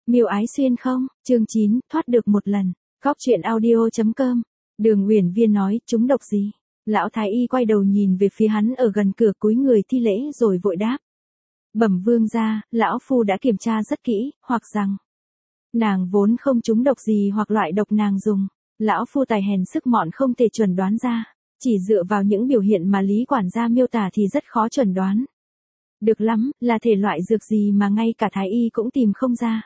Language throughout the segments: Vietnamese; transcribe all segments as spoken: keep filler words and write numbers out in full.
Miêu Ái Xuyên không? Chương chín, thoát được một lần. Góc truyện audio.com. Đường Uyển Viên nói, chúng độc gì? Lão thái y quay đầu nhìn về phía hắn ở gần cửa cúi người thi lễ rồi vội đáp. Bẩm vương gia, lão phu đã kiểm tra rất kỹ, hoặc rằng nàng vốn không trúng độc gì hoặc loại độc nàng dùng. Lão phu tài hèn sức mọn không thể chuẩn đoán ra. Chỉ dựa vào những biểu hiện mà Lý quản gia miêu tả thì rất khó chuẩn đoán. Được lắm, là thể loại dược gì mà ngay cả thái y cũng tìm không ra.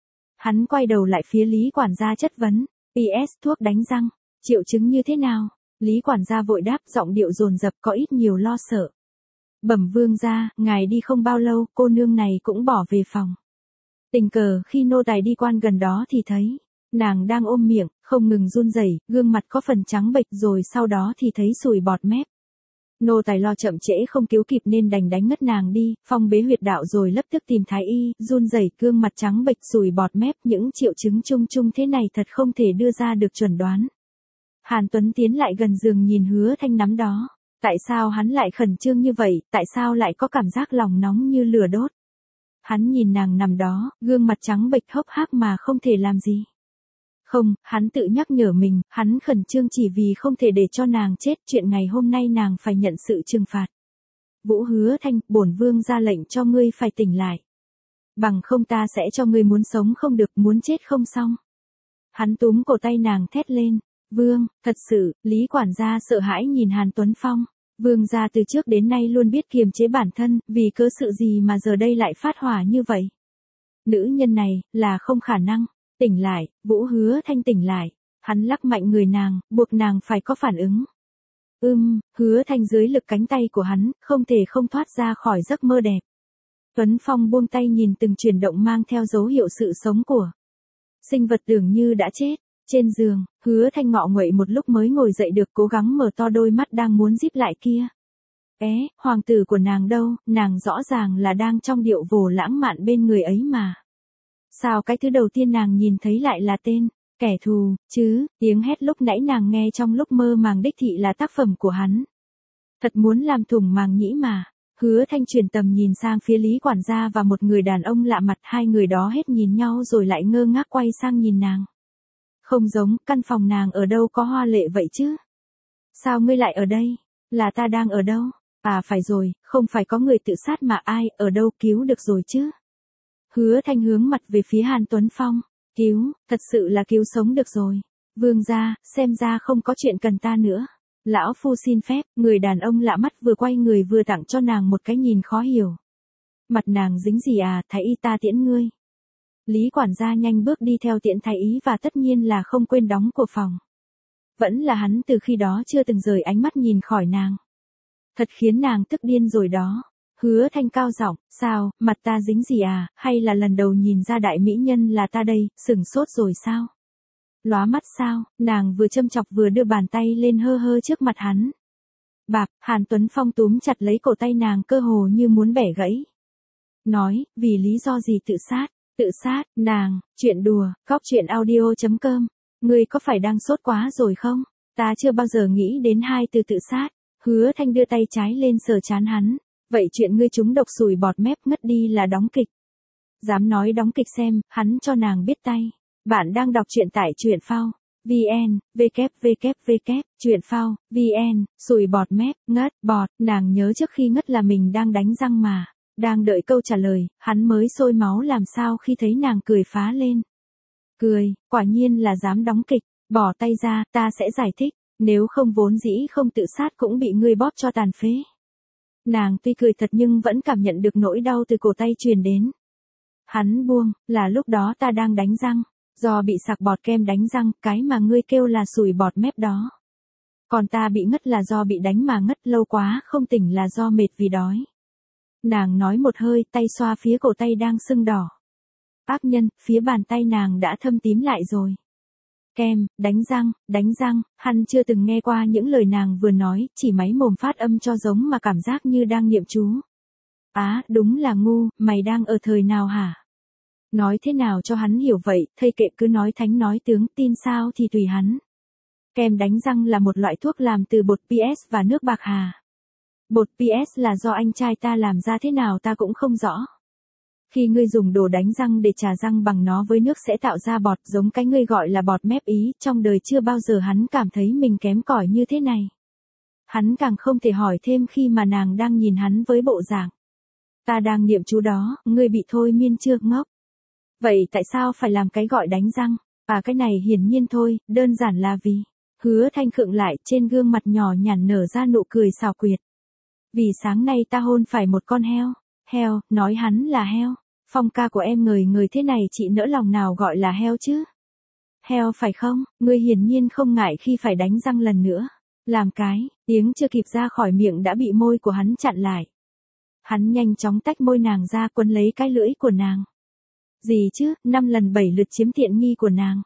Hắn quay đầu lại phía Lý quản gia chất vấn. pê ét thuốc đánh răng, triệu chứng như thế nào? Lý quản gia vội đáp, giọng điệu dồn dập có ít nhiều lo sợ. Bẩm vương gia, ngài đi không bao lâu, cô nương này cũng bỏ về phòng. Tình cờ khi nô tài đi quan gần đó thì thấy nàng đang ôm miệng, không ngừng run rẩy, gương mặt có phần trắng bệch, rồi sau đó thì thấy sùi bọt mép. Nô tài lo chậm trễ không cứu kịp nên đành đánh ngất nàng đi, phong bế huyệt đạo rồi lập tức tìm thái y, run rẩy, gương mặt trắng bệch, sùi bọt mép, những triệu chứng chung chung thế này thật không thể đưa ra được chuẩn đoán. Hàn Tuấn tiến lại gần giường nhìn Hứa Thanh nắm đó. Tại sao hắn lại khẩn trương như vậy, tại sao lại có cảm giác lòng nóng như lửa đốt? Hắn nhìn nàng nằm đó, gương mặt trắng bệch hốc hác mà không thể làm gì. Không, hắn tự nhắc nhở mình, hắn khẩn trương chỉ vì không thể để cho nàng chết, chuyện ngày hôm nay nàng phải nhận sự trừng phạt. Vũ Hứa Thanh, bổn vương ra lệnh cho ngươi phải tỉnh lại. Bằng không ta sẽ cho ngươi muốn sống không được, muốn chết không xong. Hắn túm cổ tay nàng thét lên. Vương, thật sự, Lý quản gia sợ hãi nhìn Hàn Tuấn Phong. Vương gia từ trước đến nay luôn biết kiềm chế bản thân, vì cớ sự gì mà giờ đây lại phát hỏa như vậy. Nữ nhân này, là không khả năng. Tỉnh lại, Vũ Hứa Thanh tỉnh lại. Hắn lắc mạnh người nàng, buộc nàng phải có phản ứng. Ưm, Hứa Thanh dưới lực cánh tay của hắn, không thể không thoát ra khỏi giấc mơ đẹp. Tuấn Phong buông tay nhìn từng chuyển động mang theo dấu hiệu sự sống của sinh vật tưởng như đã chết. Trên giường, Hứa Thanh ngọ nguậy một lúc mới ngồi dậy được, cố gắng mở to đôi mắt đang muốn díp lại kia. É, hoàng tử của nàng đâu, nàng rõ ràng là đang trong điệu vồ lãng mạn bên người ấy mà. Sao cái thứ đầu tiên nàng nhìn thấy lại là tên, kẻ thù, chứ, tiếng hét lúc nãy nàng nghe trong lúc mơ màng đích thị là tác phẩm của hắn. Thật muốn làm thủng màng nhĩ mà. Hứa Thanh chuyển tầm nhìn sang phía Lý quản gia và một người đàn ông lạ mặt, hai người đó hết nhìn nhau rồi lại ngơ ngác quay sang nhìn nàng. Không giống, căn phòng nàng ở đâu có hoa lệ vậy chứ? Sao ngươi lại ở đây? Là ta đang ở đâu? À phải rồi, không phải có người tự sát mà ai, ở đâu cứu được rồi chứ? Hứa Thanh hướng mặt về phía Hàn Tuấn Phong. Cứu, thật sự là cứu sống được rồi. Vương gia, xem ra không có chuyện cần ta nữa. Lão phu xin phép, người đàn ông lạ mắt vừa quay người vừa tặng cho nàng một cái nhìn khó hiểu. Mặt nàng dính gì à, thái y ta tiễn ngươi. Lý quản gia nhanh bước đi theo tiễn thái y và tất nhiên là không quên đóng cửa phòng. Vẫn là hắn từ khi đó chưa từng rời ánh mắt nhìn khỏi nàng. Thật khiến nàng tức điên rồi đó. Hứa Thanh cao giọng, sao, mặt ta dính gì à, hay là lần đầu nhìn ra đại mỹ nhân là ta đây, sửng sốt rồi sao? Lóa mắt sao, nàng vừa châm chọc vừa đưa bàn tay lên hơ hơ trước mặt hắn. Bạp, Hàn Tuấn Phong túm chặt lấy cổ tay nàng cơ hồ như muốn bẻ gãy. Nói, vì lý do gì tự sát? Tự sát, nàng, chuyện đùa, góc truyện audio.com. Ngươi có phải đang sốt quá rồi không? Ta chưa bao giờ nghĩ đến hai từ tự sát. Hứa Thanh đưa tay trái lên sờ trán hắn. Vậy chuyện ngươi trúng độc sùi bọt mép ngất đi là đóng kịch. Dám nói đóng kịch xem, hắn cho nàng biết tay. Bạn đang đọc truyện tại truyện phao. vn, www, truyện phao, vn, sùi bọt mép, ngất, bọt, nàng nhớ trước khi ngất là mình đang đánh răng mà. Đang đợi câu trả lời, hắn mới sôi máu làm sao khi thấy nàng cười phá lên. Cười, quả nhiên là dám đóng kịch, bỏ tay ra, ta sẽ giải thích, nếu không vốn dĩ không tự sát cũng bị ngươi bóp cho tàn phế. Nàng tuy cười thật nhưng vẫn cảm nhận được nỗi đau từ cổ tay truyền đến. Hắn buông, là lúc đó ta đang đánh răng, do bị sặc bọt kem đánh răng, cái mà ngươi kêu là sùi bọt mép đó. Còn ta bị ngất là do bị đánh mà ngất, lâu quá không tỉnh là do mệt vì đói. Nàng nói một hơi, tay xoa phía cổ tay đang sưng đỏ. Ác nhân, phía bàn tay nàng đã thâm tím lại rồi. Kem, đánh răng, đánh răng, hắn chưa từng nghe qua những lời nàng vừa nói, chỉ máy mồm phát âm cho giống mà cảm giác như đang niệm chú. Á, à, đúng là ngu, mày đang ở thời nào hả? Nói thế nào cho hắn hiểu vậy, thây kệ cứ nói thánh nói tướng, tin sao thì tùy hắn. Kem đánh răng là một loại thuốc làm từ bột pê ét và nước bạc hà. Bột pê ét là do anh trai ta làm ra thế nào ta cũng không rõ. Khi ngươi dùng đồ đánh răng để chà răng bằng nó với nước sẽ tạo ra bọt giống cái ngươi gọi là bọt mép ý, trong đời chưa bao giờ hắn cảm thấy mình kém cỏi như thế này. Hắn càng không thể hỏi thêm khi mà nàng đang nhìn hắn với bộ dạng. Ta đang niệm chú đó, ngươi bị thôi miên chưa ngốc? Vậy tại sao phải làm cái gọi đánh răng? À cái này hiển nhiên thôi, đơn giản là vì. Hứa Thanh khựng lại, trên gương mặt nhỏ nhắn nở ra nụ cười xảo quyệt. Vì sáng nay ta hôn phải một con heo. Heo, nói hắn là heo. Phong ca của em người người thế này chị nỡ lòng nào gọi là heo chứ? Heo phải không? Ngươi hiển nhiên không ngại khi phải đánh răng lần nữa. Làm cái, tiếng chưa kịp ra khỏi miệng đã bị môi của hắn chặn lại. Hắn nhanh chóng tách môi nàng ra quấn lấy cái lưỡi của nàng. Gì chứ, năm lần bảy lượt chiếm tiện nghi của nàng.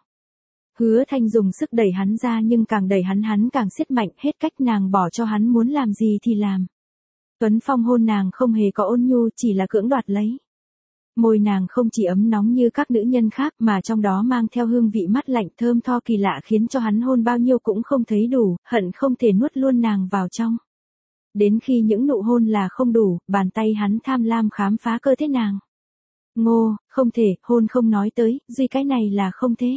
Hứa Thanh dùng sức đẩy hắn ra nhưng càng đẩy hắn hắn càng siết mạnh hết cách nàng bỏ cho hắn muốn làm gì thì làm. Tuấn Phong hôn nàng không hề có ôn nhu chỉ là cưỡng đoạt lấy. Môi nàng không chỉ ấm nóng như các nữ nhân khác mà trong đó mang theo hương vị mát lạnh thơm tho kỳ lạ khiến cho hắn hôn bao nhiêu cũng không thấy đủ, hận không thể nuốt luôn nàng vào trong. Đến khi những nụ hôn là không đủ, bàn tay hắn tham lam khám phá cơ thể nàng. Ngô, không thể, hôn không nói tới, duy cái này là không thế.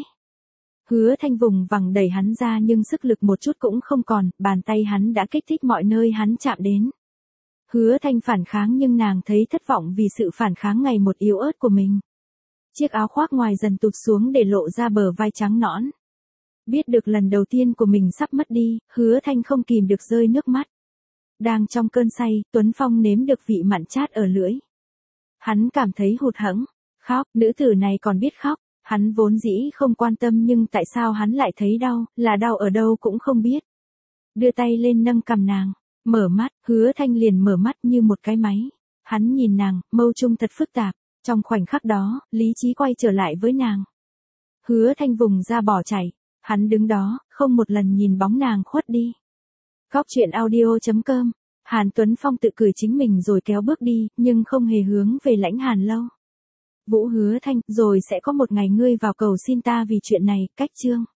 Hứa Thanh vùng vằng đẩy hắn ra nhưng sức lực một chút cũng không còn, bàn tay hắn đã kích thích mọi nơi hắn chạm đến. Hứa Thanh phản kháng nhưng nàng thấy thất vọng vì sự phản kháng ngày một yếu ớt của mình. Chiếc áo khoác ngoài dần tụt xuống để lộ ra bờ vai trắng nõn. Biết được lần đầu tiên của mình sắp mất đi, Hứa Thanh không kìm được rơi nước mắt. Đang trong cơn say, Tuấn Phong nếm được vị mặn chát ở lưỡi. Hắn cảm thấy hụt hẫng, khóc, nữ tử này còn biết khóc, hắn vốn dĩ không quan tâm nhưng tại sao hắn lại thấy đau, là đau ở đâu cũng không biết. Đưa tay lên nâng cằm nàng, mở mắt, Hứa Thanh liền mở mắt như một cái máy. Hắn nhìn nàng, mâu trung thật phức tạp, trong khoảnh khắc đó, lý trí quay trở lại với nàng. Hứa Thanh vùng ra bỏ chạy, hắn đứng đó, không một lần nhìn bóng nàng khuất đi. Góc truyện audio chấm com. Hàn Tuấn Phong tự cười chính mình rồi kéo bước đi, nhưng không hề hướng về Lãnh Hàn lâu. Vũ Hứa Thanh, rồi sẽ có một ngày ngươi vào cầu xin ta vì chuyện này, cách chương.